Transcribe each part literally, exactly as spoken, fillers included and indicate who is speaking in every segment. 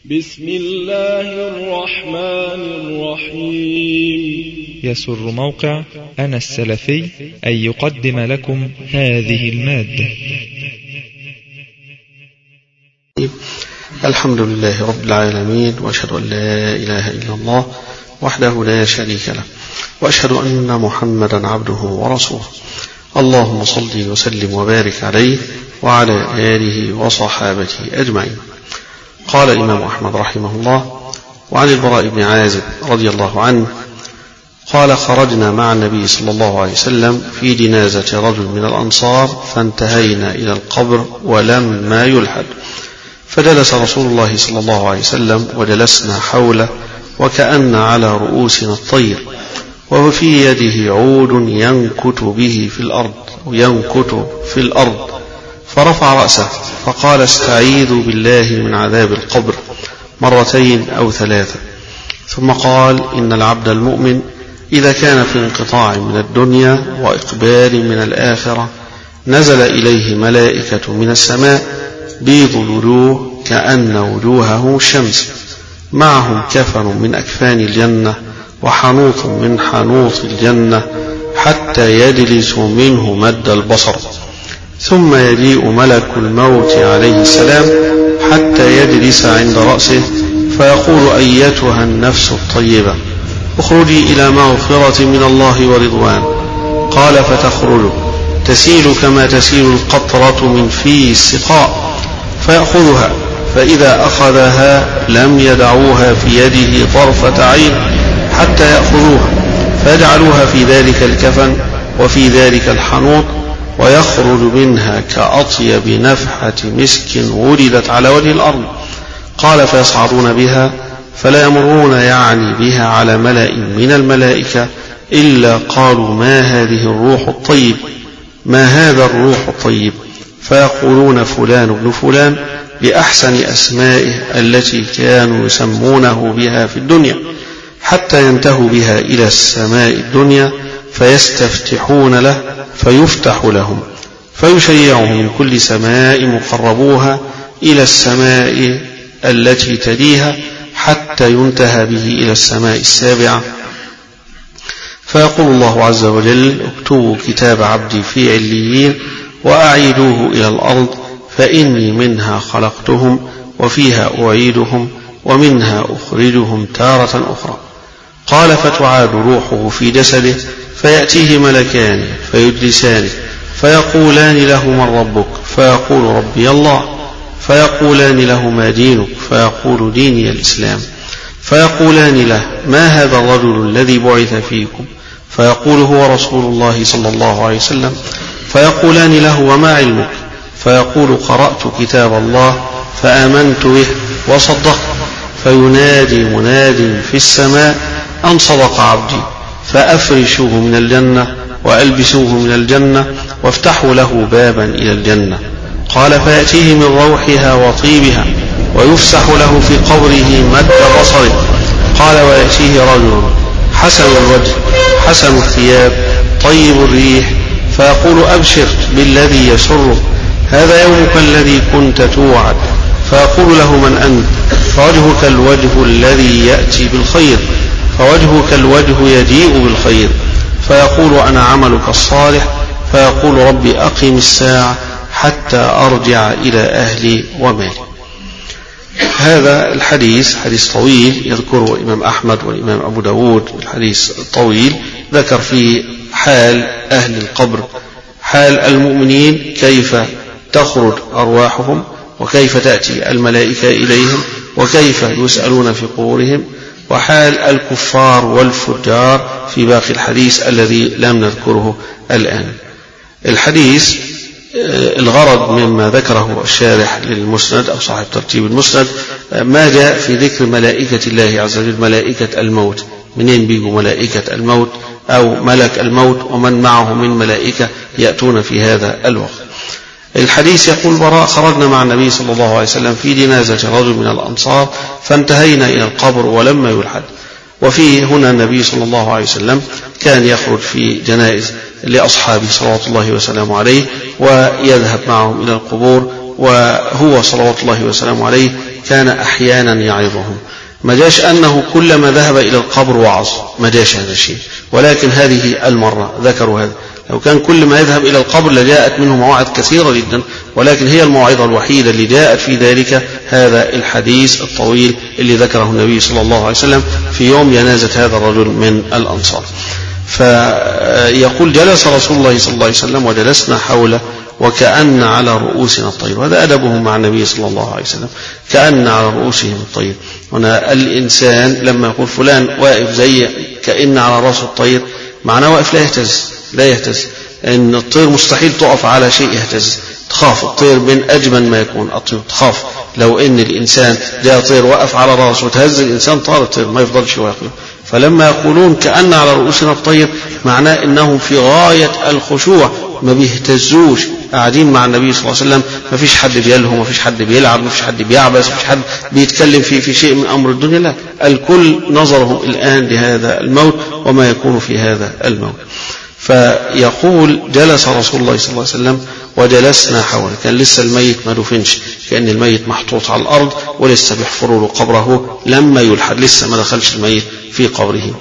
Speaker 1: بسم الله الرحمن الرحيم.
Speaker 2: يسر موقع أنا السلفي أن يقدم لكم هذه المادة.
Speaker 3: الحمد لله رب العالمين، وأشهد أن لا إله إلا الله وحده لا شريك له، وأشهد أن محمدا عبده ورسوله. اللهم صل وسلم وبارك عليه وعلى آله وصحابته أجمعين. قال الإمام أحمد رحمه الله: وعن البراء بن عازب رضي الله عنه قال: خرجنا مع النبي صلى الله عليه وسلم في جنازة رجل من الأنصار، فانتهينا إلى القبر ولما يلحد، فجلس رسول الله صلى الله عليه وسلم وجلسنا حوله وكأن على رؤوسنا الطير، وفي يده عود ينكت به في الأرض ينكت في الأرض فرفع رأسه فقال: استعيذوا بالله من عذاب القبر مرتين أو ثلاثة. ثم قال: إن العبد المؤمن إذا كان في انقطاع من الدنيا وإقبال من الآخرة نزل إليه ملائكة من السماء بيض الوجوه كأن وجوههم الشمس، معهم كفن من أكفان الجنة وحنوط من حنوط الجنة، حتى يجلس منه مد البصر، ثم يجيء ملك الموت عليه السلام حتى يجلس عند رأسه فيقول: أيتها النفس الطيبة اخرجي إلى مغفرة من الله ورضوان. قال: فتخرج تسيل كما تسيل القطرة من في السقاء، فيأخذها، فإذا أخذها لم يدعوها في يده طرفة عين حتى يأخذوها، فيجعلوها في ذلك الكفن وفي ذلك الحنوط، ويخرج منها كأطيب نفحة مسك وردت على وجه الأرض. قال: فيصعدون بها فلا يمرون يعني بها على ملأ من الملائكة إلا قالوا: ما هذه الروح الطيب ما هذا الروح الطيب فيقولون: فلان ابن فلان، بأحسن أسمائه التي كانوا يسمونه بها في الدنيا، حتى ينتهوا بها إلى السماء الدنيا فيستفتحون له فيفتح لهم، فيشيعهم من كل سماء مقربوها إلى السماء التي تليها، حتى ينتهى به إلى السماء السابعة، فيقول الله عز وجل: اكتبوا كتاب عبدي في عليين وأعيدوه إلى الأرض، فإني منها خلقتهم وفيها أعيدهم ومنها أخرجهم تارة أخرى. قال: فتعاد روحه في جسده، فيأتيه ملكان فيجلسانه فيقولان له: من ربك؟ فيقول: ربي الله. فيقولان له: ما دينك؟ فيقول: ديني الإسلام. فيقولان له: ما هذا الرجل الذي بعث فيكم؟ فيقول: هو رسول الله صلى الله عليه وسلم. فيقولان له: وما علمك؟ فيقول: قرأت كتاب الله فآمنت به وصدقت. فينادي مناد في السماء: أن صدق عبدي، فأفرشوه من الجنة وألبسوه من الجنة وافتحوا له بابا إلى الجنة. قال: فيأتيه من روحها وطيبها ويفسح له في قبره مد بصره. قال: ويأتيه رجل حسن الوجه حسن الثياب طيب الريح، فيقول: أبشر بالذي يسرك، هذا يومك الذي كنت توعد. فيقول له: من أنت؟ فوجهك الوجه الذي يأتي بالخير، فوجهك الوجه يجيء بالخير. فيقول: أنا عملك الصالح. فيقول: ربي أقم الساعة حتى أرجع إلى أهلي ومالي. هذا الحديث حديث طويل يذكره الإمام أحمد والإمام أبو داود. الحديث الطويل ذكر فيه حال أهل القبر، حال المؤمنين كيف تخرج أرواحهم، وكيف تأتي الملائكة إليهم، وكيف يسألون في قبورهم، وحال الكفار والفجار في باقي الحديث الذي لم نذكره الآن. الحديث الغرض مما ذكره الشارح للمسند أو صاحب ترتيب المسند ما جاء في ذكر ملائكة الله عز وجل، ملائكة الموت. منين بيجوا ملائكة الموت أو ملك الموت ومن معه من ملائكة يأتون في هذا الوقت؟ الحديث يقول: براء: خرجنا مع النبي صلى الله عليه وسلم في جنازة رجل من الأنصار، فانتهينا إلى القبر ولما يلحد. وفيه هنا النبي صلى الله عليه وسلم كان يخرج في جنائز لأصحابه صلوات الله وسلامه عليه، ويذهب معهم إلى القبور، وهو صلوات الله وسلامه عليه كان أحيانا يعظهم. ما جاش أنه كلما ذهب إلى القبر وعظ، ما جاش هذا الشيء، ولكن هذه المرة ذكروا هذا. لو كان كل ما يذهب إلى القبر لجاءت منه مواعظ كثيرة جدا، ولكن هي الموعظة الوحيدة اللي جاءت في ذلك هذا الحديث الطويل اللي ذكره النبي صلى الله عليه وسلم في يوم جنازة هذا الرجل من الأنصار. فيقول جلس رسول الله صلى الله عليه وسلم وجلسنا حوله وكأن على رؤوسنا الطير. وهذا أدبهم مع النبي صلى الله عليه وسلم، كأن على رؤوسهم الطير. هنا الإنسان لما يقول فلان واقف زي كأن على رأسه الطير، معناه واقف لا يهتز، لا يهتز. إن الطير مستحيل تقف على شيء يهتز، تخاف. الطير من أجمل ما يكون الطير، تخاف لو إن الإنسان جاء طير وقف على رأسه وتهز الإنسان طار الطير ما يفضلش واقف. فلما يقولون كأن على رؤوسنا الطير معناه إنهم في غاية الخشوع، ما بيهتزوش، قاعدين مع النبي صلى الله عليه وسلم، ما فيش حد بيلهو، ما فيش حد بيلعب، ما فيش حد بيعبس، ما فيش حد بيتكلم في في شيء من أمر الدنيا، لا، الكل نظرهم الآن لهذا الموت وما يكون في هذا الموت. فيقول جلس رسول الله صلى الله عليه وسلم وجلسنا حوله، كان لسه الميت ما دفنش، كأن الميت محطوط على الأرض ولسه بيحفروا له قبره لما يلحد، لسه ما دخلش الميت في قبره.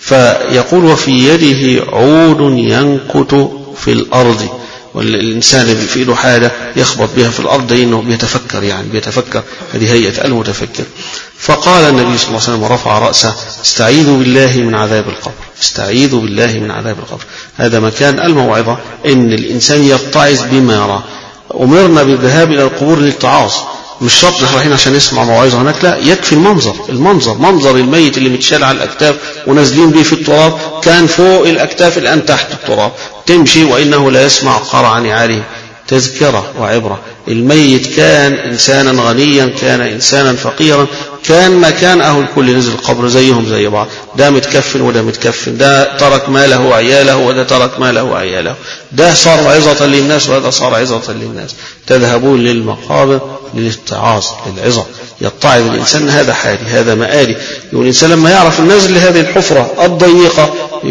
Speaker 3: فيقول وفي يده عود ينكت في الأرض، والإنسان في له حاجة يخبط بها في الأرض إنه بيتفكر، يعني بيتفكر، هذه هيئة المتفكر. فقال النبي صلى الله عليه وسلم ورفع رأسه استعيذوا بالله من عذاب القبر، استعيذوا بالله من عذاب القبر. هذا مكان الموعظة، إن الإنسان يتعظ بما يرى. أمرنا بالذهاب إلى القبور للتعاظ، مش شرط نحن رايحين عشان نسمع موعظة هناك، لا، يكفي المنظر، المنظر منظر الميت اللي متشال على الأكتاف ونازلين به في التراب، كان فوق الأكتاف الآن تحت التراب، تمشي وإنه لا يسمع قرع نعاله. تذكرة وعبرة. الميت كان إنسانا غنيا، كان إنسانا فقيرا، كان مكانه الكل نزل القبر زيهم زي بعض، ده متكفن وده متكفن، ده ترك ماله وعياله وده ترك ماله وعياله، ده صار عظة للناس وهذا صار عظة للناس. تذهبون للمقابر للاتعاظ، للعظة، يتعظ الإنسان. هذا حالي، هذا مآلي. الإنسان لما يعرف النازل لهذه الحفرة الضيقة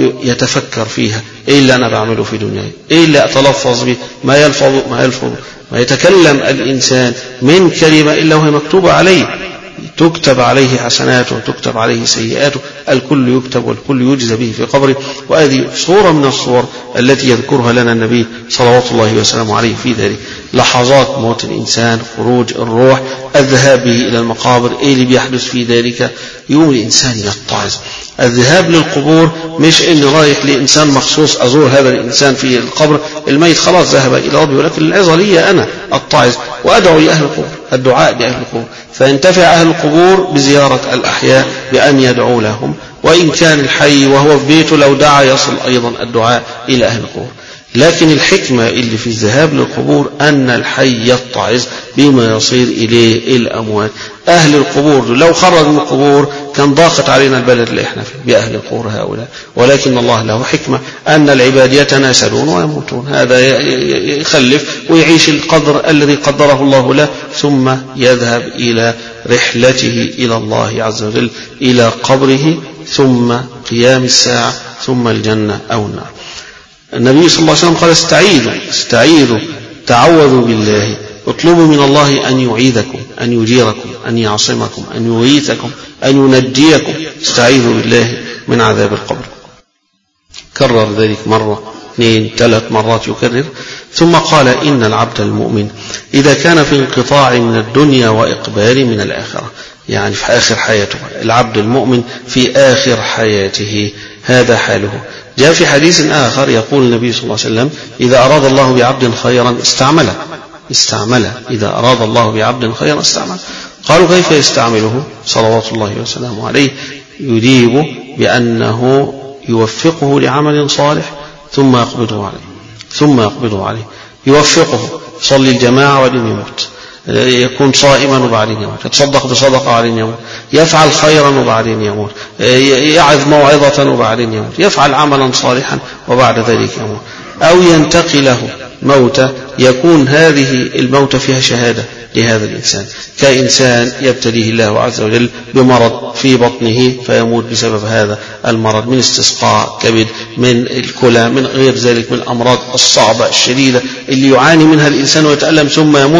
Speaker 3: يتفكر فيها، إيه اللي أنا بعمله في دنياي، إيه اللي أتلفظ به، ما يلفظ ما يلفظ ما يتكلم الإنسان من كلمة إلا وهي مكتوبة عليه، تكتب عليه حسناته وتكتب عليه سيئاته، الكل يكتب والكل يجزى به في قبره. وهذه صورة من الصور التي يذكرها لنا النبي صلوات الله وسلامه عليه في ذلك. لحظات موت الإنسان، خروج الروح، الذهاب به إلى المقابر، إيه اللي بيحدث في ذلك؟ يوم الإنسان يتعظ. الذهاب للقبور مش إن رايح لإنسان مخصوص أزور هذا الإنسان في القبر، الميت خلاص ذهب إلى ربي، ولكن العظة لي أنا أتعظ وأدعو لأهل القبور، الدعاء لأهل القبور. فينتفع أهل القبور بزيارة الأحياء بأن يدعو لهم، وإن كان الحي وهو في بيته لو دعا يصل أيضا الدعاء إلى أهل القبور. لكن الحكمة اللي في الذهاب للقبور أن الحي يتعظ بما يصير إليه الأموات. أهل القبور لو خرج من القبور كان ضاقت علينا البلد اللي احنا فيه بأهل القبور هؤلاء، ولكن الله له حكمة أن العباد يتناسلون ويموتون، هذا يخلف ويعيش القدر الذي قدره الله له، ثم يذهب إلى رحلته إلى الله عز وجل، إلى قبره، ثم قيام الساعة، ثم الجنة أو النار. النبي صلى الله عليه وسلم قال استعيذوا استعيذوا تعوذوا بالله، اطلبوا من الله أن يعيذكم، أن يجيركم، أن يعصمكم، أن يغيثكم، أن ينجيكم. استعيذوا بالله من عذاب القبر. كرر ذلك مرة، اثنين، ثلاث مرات يكرر، ثم قال إن العبد المؤمن إذا كان في انقطاع من الدنيا وإقبال من الآخرة، يعني في آخر حياته، العبد المؤمن في آخر حياته هذا حاله. جاء في حديث آخر يقول النبي صلى الله عليه وسلم إذا أراد الله بعبد خيرا استعمله استعمله إذا أراد الله بعبد خيرا استعمله. قالوا كيف يستعمله صلوات الله وسلامه عليه؟ يجيب بأنه يوفقه لعمل صالح ثم يقبضه عليه ثم يقبضه عليه يوفقه، يصلي الجماعة وبعدين يموت، يكون صائما وبعدين يموت، يتصدق بصدقة وبعدين يموت، يفعل خيرا وبعدين يموت، يعظ موعظة وبعدين يموت، يفعل عملا صالحا وبعد ذلك يموت، أو ينتقي له موتة يكون هذه الموتة فيها شهادة لهذا الإنسان، كإنسان يبتليه الله عز وجل بمرض في بطنه فيموت بسبب هذا المرض، من استسقاء كبد، من الكلى، من غير ذلك من الأمراض الصعبة الشديدة اللي يعاني منها الإنسان ويتألم ثم يموت،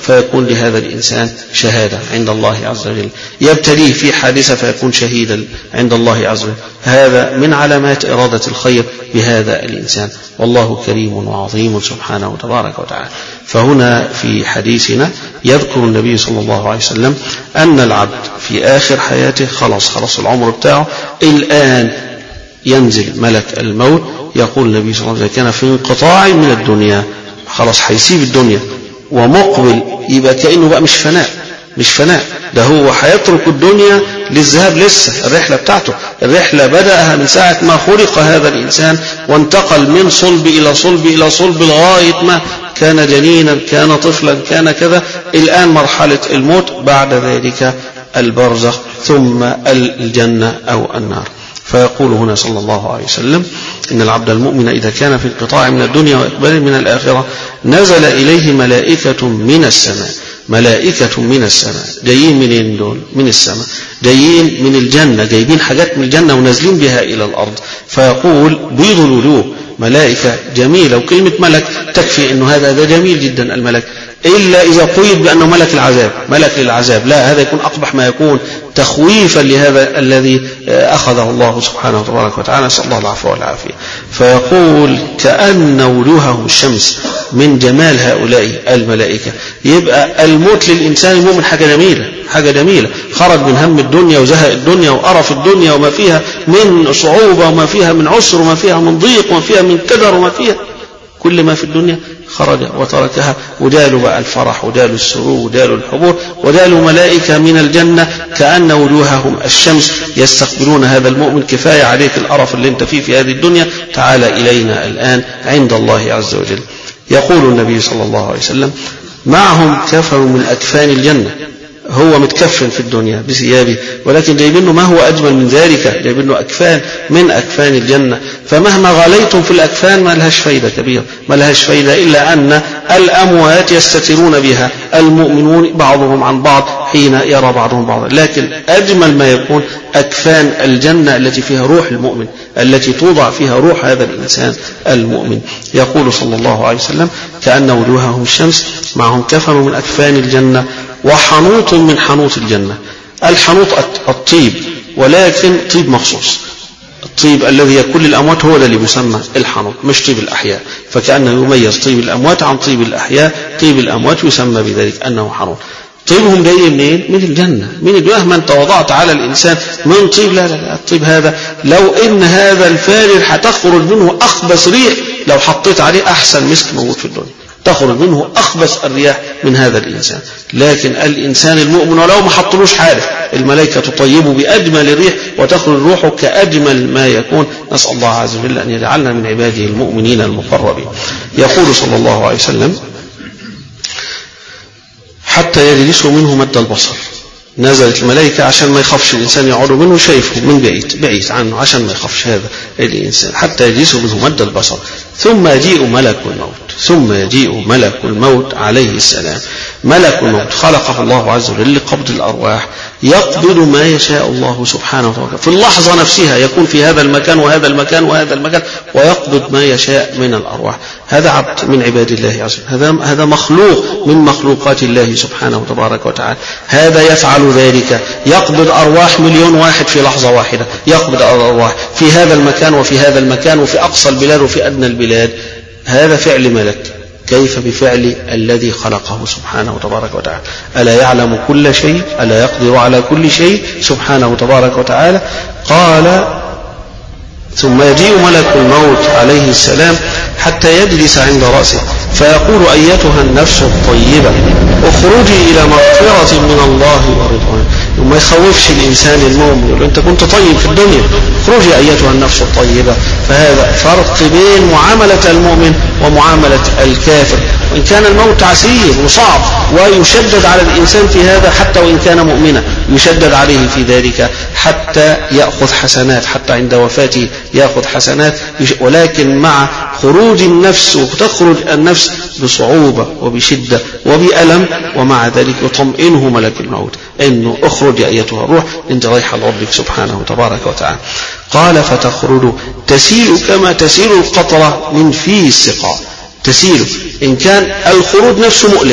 Speaker 3: فيكون لهذا الإنسان شهادة عند الله عز وجل، يبتليه في حادثة فيكون شهيدا عند الله عز وجل. هذا من علامات إرادة الخير بهذا الإنسان، والله كريم وعظيم سبحانه وتبارك وتعالى. فهنا في حديثنا يذكر النبي صلى الله عليه وسلم أن العبد في آخر حياته خلاص خلاص العمر بتاعه، الآن ينزل ملك الموت. يقول النبي صلى الله عليه وسلم كان في انقطاع من الدنيا، خلاص هيسيب الدنيا ومقبل، يبقى كأنه بقى مش فناء، مش فناء، ده هو هيترك الدنيا للذهاب، لسه الرحلة بتاعته، الرحلة بدأها من ساعة ما خلق هذا الإنسان وانتقل من صلب إلى صلب إلى صلب لغاية ما كان جنينا، كان طفلا، كان كذا، الآن مرحلة الموت، بعد ذلك البرزخ، ثم الجنة أو النار. فيقول هنا صلى الله عليه وسلم إن العبد المؤمن إذا كان في انقطاع من الدنيا وإقبال من الآخرة نزل إليه ملائكة من السماء، ملائكة من السماء. جايين منين دول؟ من السماء، جايين من الجنة، جايبين حاجات من الجنة ونازلين بها إلى الأرض. فيقول بيض له ملائكة جميلة، وكلمة ملك تكفي أنه هذا ده جميل جدا الملك، إلا إذا قيد بأنه ملك العذاب، ملك للعذاب، لا، هذا يكون أقبح ما يكون، تخويفا لهذا الذي أخذه الله سبحانه وتبارك وتعالى، نسأل الله العفو والعافية. فيقول كأن وجوههم الشمس من جمال هؤلاء الملائكة. يبقى الموت للإنسان المؤمن حاجة جميلة، حاجة جميلة، خرج من هم الدنيا وزهق الدنيا وقرف الدنيا وما فيها من صعوبة وما فيها من عسر وما فيها من ضيق وما فيها من كدر وما فيها كل ما في الدنيا، خرج وتركها، ودالوا بقى الفرح ودالوا السرور ودالوا الحبور، ودالوا ملائكة من الجنة كأن وجوههم الشمس يستقبلون هذا المؤمن. كفاية عليك القرف اللي انت فيه في هذه الدنيا، تعال إلينا الآن عند الله عز وجل. يقول النبي صلى الله عليه وسلم معهم كفن من أكفان الجنة، هو متكفن في الدنيا بثيابه، ولكن جايبينه ما هو أجمل من ذلك، جايبينه أكفان من أكفان الجنة. فمهما غليتم في الأكفان ما لهاش فايدة كبيرة، ما لهاش فايدة إلا أن الأموات يستترون بها المؤمنون بعضهم عن بعض حين يرى بعضهم بعضا. لكن أجمل ما يكون أكفان الجنة التي فيها روح المؤمن، التي توضع فيها روح هذا الإنسان المؤمن. يقول صلى الله عليه وسلم كأن وجوههم الشمس معهم كفن من أكفان الجنة وحنوط من حنوط الجنة. الحنوط الطيب، ولكن طيب مخصوص، الطيب الذي يكون للأموات هو الذي يسمى الحنوط، مش طيب الأحياء، فكأنه يميز طيب الأموات عن طيب الأحياء. طيب الأموات يسمى بذلك أنه حنوط. طيبهم جاي منين؟ من الجنة، من الجنة. ما انت وضعت على الإنسان من طيب، لا لا لا، الطيب هذا لو إن هذا الفارر هتخرج منه أخبث ريح، لو حطيت عليه أحسن مسك موجود في الدنيا تخرج منه أخبث الرياح من هذا الإنسان. لكن الإنسان المؤمن ولو ما حطلوش حارف، الملائكة تطيبه بأجمل الريح وتخرج روحه كأجمل ما يكون. نسأل الله عز وجل أن يجعلنا من عباده المؤمنين المقربين. يقول صلى الله عليه وسلم حتى يجلسوا منه مد البصر. نزلت الملائكة عشان ما يخافش الإنسان يقعد منه شايفه من بعيد بعيد عنه، عشان ما يخافش هذا الإنسان، حتى يجلسوا منه مد البصر. ثم يجيء ملك الموت، ثم يجيء ملك الموت عليه السلام. ملك الموت خلقه الله عز وجل لقبض الأرواح، يقبض ما يشاء الله سبحانه وتعالى في اللحظة نفسها، يكون في هذا المكان وهذا المكان وهذا المكان، ويقبض ما يشاء من الأرواح. هذا عبد من عباد الله عز وجل، هذا هذا مخلوق من مخلوقات الله سبحانه وتبارك وتعالى. هذا يفعل ذلك، يقبض أرواح مليون واحد في لحظة واحدة، يقبض الأرواح في هذا المكان وفي هذا المكان وفي أقصى البلاد وفي أدنى البلاد. هذا فعل ملك، كيف بفعل الذي خلقه سبحانه وتبارك وتعالى؟ ألا يعلم كل شيء؟ ألا يقدر على كل شيء سبحانه وتبارك وتعالى؟ قال ثم يجيء ملك الموت عليه السلام حتى يجلس عند رأسه فيقول أيتها النفس الطيبة اخرجي إلى مغفرة من الله ورضوان. وما يخوفش الإنسان المؤمن، يقول أنت كنت طيب في الدنيا، اخرجي أيتها النفس الطيبة. فهذا فرق بين معاملة المؤمن ومعاملة الكافر. وإن كان الموت عسير وصعب ويشدد على الإنسان في هذا، حتى وإن كان مؤمنا يشدد عليه في ذلك حتى يأخذ حسنات، حتى عند وفاته يأخذ حسنات، ولكن مع خروج النفس، وتخرج النفس بصعوبة وبشدة وبألم، ومع ذلك يطمئنه ملك الموت إنه اخرج أيتها الروح انت رايحة لربك سبحانه وتبارك وتعالى. قال فتخرج تسيل كما تسيل القطرة من في السقاء. تسيل، إن كان الخروج نفسه مؤلم،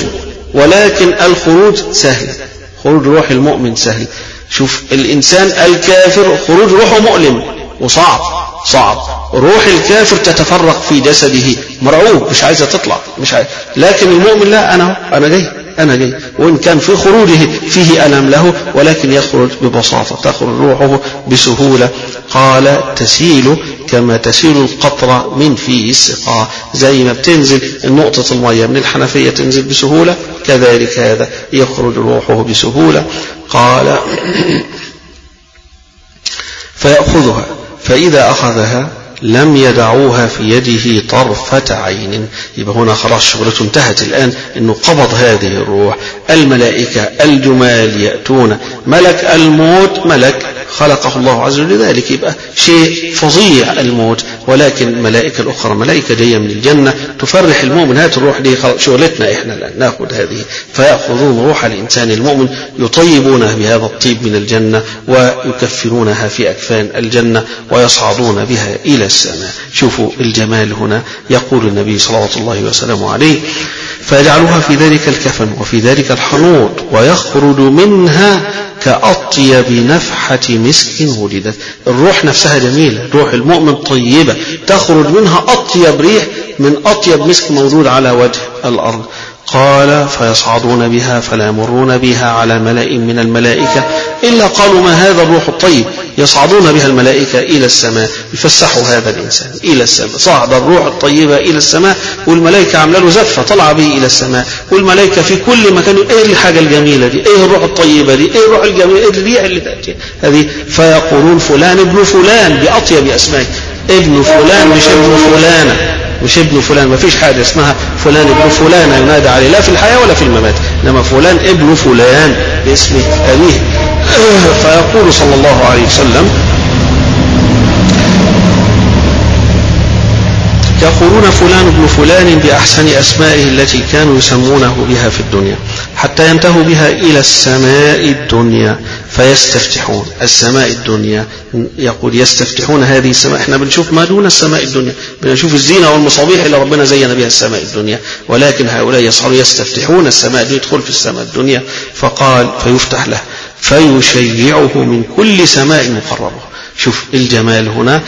Speaker 3: ولكن الخروج سهل، خروج روح المؤمن سهل. شوف الإنسان الكافر خروج روحه مؤلم وصعب صعب، روح الكافر تتفرق في جسده مرعوب مش عايزة تطلع مش عايز. لكن المؤمن لا، أنا أنا جاي أنا جاي، وإن كان في خروجه فيه ألم له ولكن يخرج ببساطة، تخرج روحه بسهولة. قال تسيل كما تسيل القطرة من فيه السقاء، زي ما بتنزل نقطة المية من الحنفية تنزل بسهولة كذلك هذا يخرج روحه بسهولة. قال فيأخذها فإذا أخذها لم يدعوها في يده طرفة عين. يبقى هنا خلاص شغلته انتهت الآن، إنه قبض هذه الروح. الملائكة الجمال يأتون، ملك الموت ملك خلقه الله عز وجل ذلك، يبقى شيء فظيع الموت، ولكن ملائكة الأخرى ملائكة جاية من الجنة تفرح المؤمن. هات الروح دي شغلتنا إحنا الآن نأخذ هذه. فيأخذون روح الإنسان المؤمن يطيبونه بهذا الطيب من الجنة ويكفنونها في أكفان الجنة ويصعدون بها إلى السماء. شوفوا الجمال هنا. يقول النبي صلى الله عليه وسلم عليه فيجعلها في ذلك الكفن وفي ذلك الحنوط ويخرج منها كأطيب نفحة مسك ولدت. الروح نفسها جميلة، روح المؤمن طيبة، تخرج منها أطيب ريح من أطيب مسك موجود على وجه الأرض. قال فيصعدون بها فلا يمرون بها على ملأ من الملائكة إلا قالوا ما هذا الروح الطيب. يصعدون بها الملائكة إلى السماء، يفسحوا هذا الإنسان إلى السماء. صعد الروح الطيبة إلى السماء والملائكة عملوا له زفة طلع به إلى السماء، والملائكة في كل مكان إيه الحاجة الجميلة دي، إيه الروح الطيبة دي، إيه الروح الجميلة، إيه الريح اللي تأتي هذه. فيقولون فلان ابن فلان بأطيب أسمائه. ابن فلان مش ابن فلانة، مش ابن فلان، ما فيش حاجة اسمها فلان ابن فلان ينادى عليه لا في الحياة ولا في الممات، إنما فلان ابن فلان باسم أبيه. فيقول صلى الله عليه وسلم يقولون فلان ابن فلان بأحسن أسمائه التي كانوا يسمونه بها في الدنيا حتى ينتهوا بها إلى السماء الدنيا فيستفتحون. السماء الدنيا يقول يستفتحون هذه السماء. احنا بنشوف ما دون السماء الدنيا، بنشوف الزينة والمصابيح اللي ربنا زين بها السماء الدنيا، ولكن هؤلاء يصعدون يستفتحون السماء الدنيا، يدخل في السماء الدنيا. فقال فيفتح له فيشيعه من كل سماء مقربة. شوف الجمال هنا،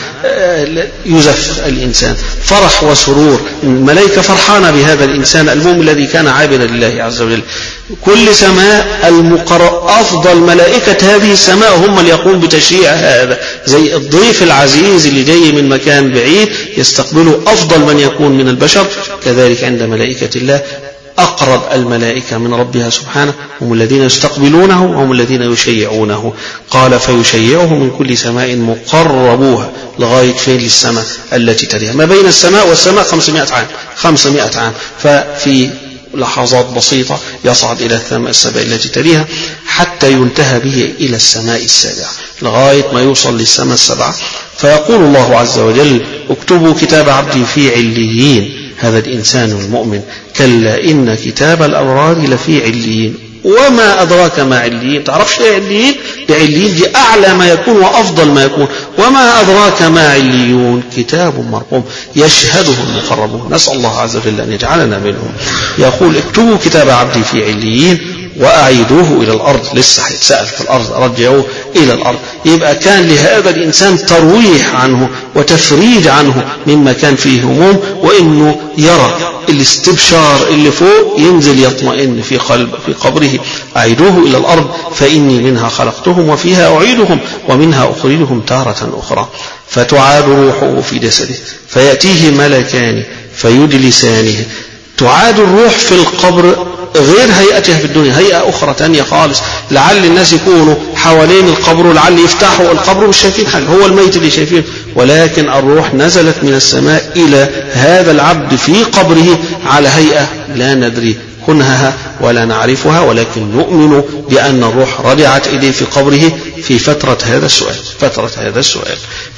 Speaker 3: يزف الإنسان فرح وسرور، الملائكة فرحانة بهذا الإنسان المؤمن الذي كان عابدا لله عز وجل. كل سماء المقرب أفضل ملائكة هذه السماء هم اللي يقوم بتشييع هذا، زي الضيف العزيز اللي جاي من مكان بعيد يستقبله أفضل من يكون من البشر. كذلك عند ملائكة الله أقرب الملائكة من ربها سبحانه هم الذين يستقبلونه وهم الذين يشيعونه. قال فيشيعه من كل سماء مقربوها لغاية فين للسماء التي تليها. ما بين السماء والسماء خمسمائة عام خمسمائة عام، ففي لحظات بسيطة يصعد إلى السماء التي تليها حتى ينتهى به إلى السماء السابعة لغاية ما يوصل للسماء السبعة. فيقول الله عز وجل اكتبوا كتاب عبدي في عليين. هذا الإنسان المؤمن كلا إن كتاب الأبرار لفي عليين. وما أدراك ما عليين؟ تعرفش إيه عليين؟ عليين دي أعلى ما يكون وأفضل ما يكون. وما أدراك ما عليون؟ كتاب مرقوم يشهده المقربون. نسأل الله عز وجل أن يجعلنا منهم. يقول اكتبوا كتاب عبدي في عليين وأعيدوه إلى الأرض. لسه هيتسأل في الأرض، رجعوه إلى الأرض. يبقى كان لهذا الإنسان ترويح عنه وتفريج عنه مما كان فيه هموم، وإنه يرى الاستبشار اللي فوق ينزل يطمئن في قلب في قبره. أعيدوه إلى الأرض فإني منها خلقتهم وفيها أعيدهم ومنها أخرجهم تارة أخرى. فتعاد روحه في جسده فيأتيه ملكان فيجلسانه. تعاد الروح في القبر غير هيئتها في الدنيا، هيئة أخرى تانية خالص. لعل الناس يكونوا حوالين القبر ولعل يفتحوا القبر مش شايفين حاجة، هو الميت اللي شايفين، ولكن الروح نزلت من السماء إلى هذا العبد في قبره على هيئة لا ندري كنهها ولا نعرفها، ولكن نؤمن بأن الروح رجعت إليه في قبره في فترة هذا السؤال فترة هذا السؤال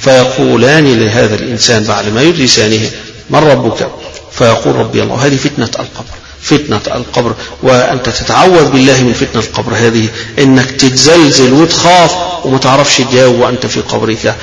Speaker 3: فيقولان لهذا الإنسان بعد ما يجلسانه من ربك؟ فيقول ربي الله. هذه فتنة القبر، فتنة القبر. وأنت تتعوذ بالله من فتنة القبر هذه، إنك تتزلزل وتخاف وما تعرفش تجاوب وأنت في قبرك.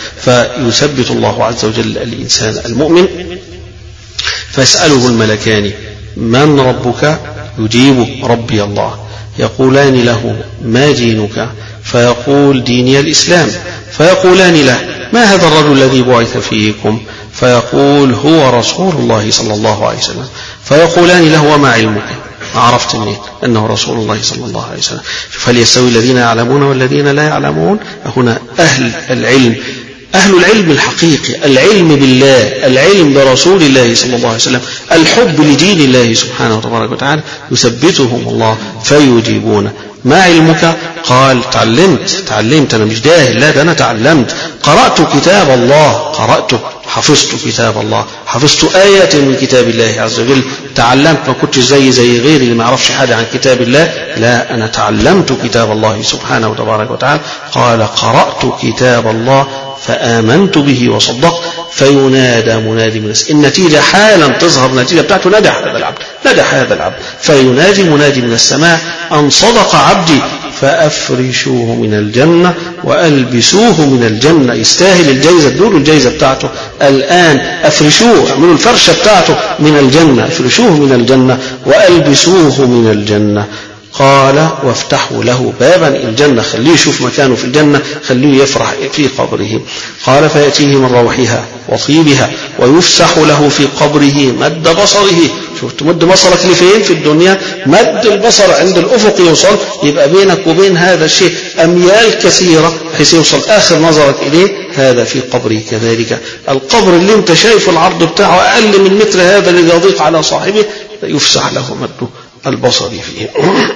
Speaker 3: فيثبت الله عز وجل الإنسان المؤمن فيسأله الملكان من ربك؟ يجيب ربي الله. يقولان له ما دينك؟ فيقول ديني الإسلام. فيقولان له ما هذا الرجل الذي بعث فيكم؟ فيقول هو رسول الله صلى الله عليه وسلم. فيقولان له وما علمك؟ عرفت منين أنه رسول الله صلى الله عليه وسلم؟ فهل يستوي الذين يعلمون والذين لا يعلمون؟ هنا أهل العلم، أهل العلم الحقيقي، العلم بالله، العلم برسول الله صلى الله عليه وسلم، الحب لدين الله سبحانه وتبارك وتعالى، يثبتهم الله فيجيبون. ما علمك؟ قال تعلمت تعلمت أنا مش جاهل، لا ده أنا تعلمت، قرأت كتاب الله، قرأته، حفظت كتاب الله، حفظت آيات من كتاب الله عز وجل، تعلمت، ما كنتش زي زي غيري اللي ما يعرفش حاجة عن كتاب الله، لا أنا تعلمت كتاب الله سبحانه وتبارك وتعالى. قال قرأت كتاب الله فآمنت به وصدقت. فينادى منادي من السماء، النتيجة حالا تظهر نتيجة بتاعته، نجح هذا العبد، نجح هذا العبد. فينادي منادي من السماء أن صدق عبدي فأفرشوه من الجنة وألبسوه من الجنة، يستاهل الجائزة، ادوا له الجائزة بتاعته الآن، أفرشوه، اعملوا الفرشة بتاعته من الجنة، أفرشوه من الجنة وألبسوه من الجنة. قال وافتحوا له بابا الجنة، خليه يشوف مكانه في الجنة، خليه يفرح في قبره. قال فيأتيه من روحها وطيبها ويفسح له في قبره مد بصره. شوف تمد بصرك لفين في الدنيا؟ مد البصر عند الأفق يوصل، يبقى بينك وبين هذا الشيء أميال كثيرة بحيث يوصل آخر نظرك إليه، هذا في قبره كذلك. القبر اللي انت شايف العرض بتاعه أقل من متر، هذا اللي يضيق على صاحبه، يفسح له مده البصر فيه.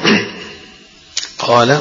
Speaker 3: قال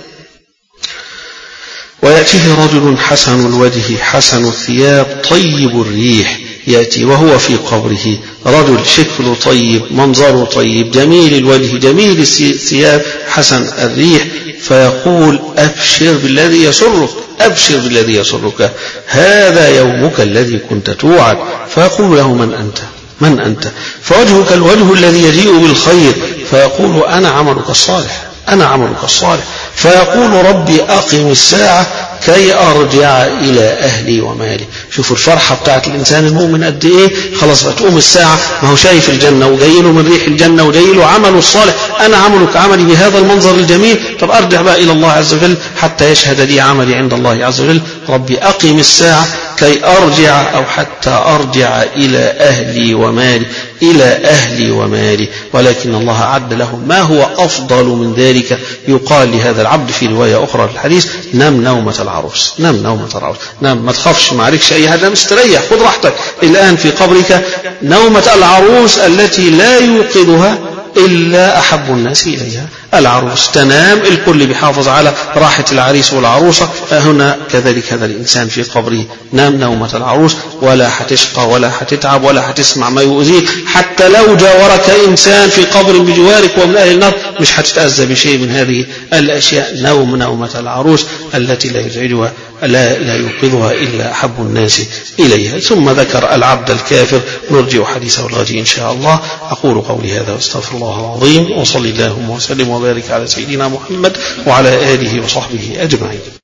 Speaker 3: ويأتيه رجل حسن الوجه حسن الثياب طيب الريح، يأتي وهو في قبره رجل شكله طيب، منظره طيب، جميل الوجه، جميل الثياب، حسن الريح. فيقول أبشر بالذي يسرك، أبشر بالذي يسرك، هذا يومك الذي كنت توعد. فيقول له من أنت؟ من أنت؟ فوجهك الوجه الذي يجيء بالخير. فيقول أنا عملك الصالح، أنا عملك الصالح. فيقول ربي أقم الساعة كي أرجع إلى أهلي ومالي. شوفوا الفرحة بتاعت الإنسان المؤمن قد إيه، خلاص بتقوم الساعة، ما هو شايف الجنة وجاي له من ريح الجنة وجاي له عمله الصالح، أنا عملك عملي بهذا المنظر الجميل، طب أرجع بقى إلى الله عز وجل حتى يشهد لي عملي عند الله عز وجل. ربي أقم الساعة كي أرجع أو حتى أرجع إلى أهلي ومالي، إلى أهلي ومالي. ولكن الله أعد لهم ما هو أفضل من ذلك. يقال لهذا العبد في رواية أخرى في الحديث نم نومة العروس، نم نومة العروس، نم، ما تخافش، ما عليكش أي حاجة، مستريح، خذ راحتك الآن في قبرك، نومة العروس التي لا يوقظها إلا أحب الناس إليها. العروس تنام، الكل بيحافظ على راحة العريس والعروسة. هنا كذلك هذا الإنسان في قبره نام نومة العروس، ولا هتشقى ولا هتتعب ولا هتسمع ما يؤذيك، حتى لو جاورك إنسان في قبر بجوارك ومن أهل النار مش هتتأذى بشيء من هذه الأشياء. نوم نومة العروس التي لا يزعجها لا, لا يوقظها إلا أحب الناس إليها. ثم ذكر العبد الكافر، نرجع حديثه الغد إن شاء الله. أقول قولي هذا واستغفر الله العظيم، وصلي اللهم وسلم وبارك على سيدنا محمد وعلى آله وصحبه أجمعين.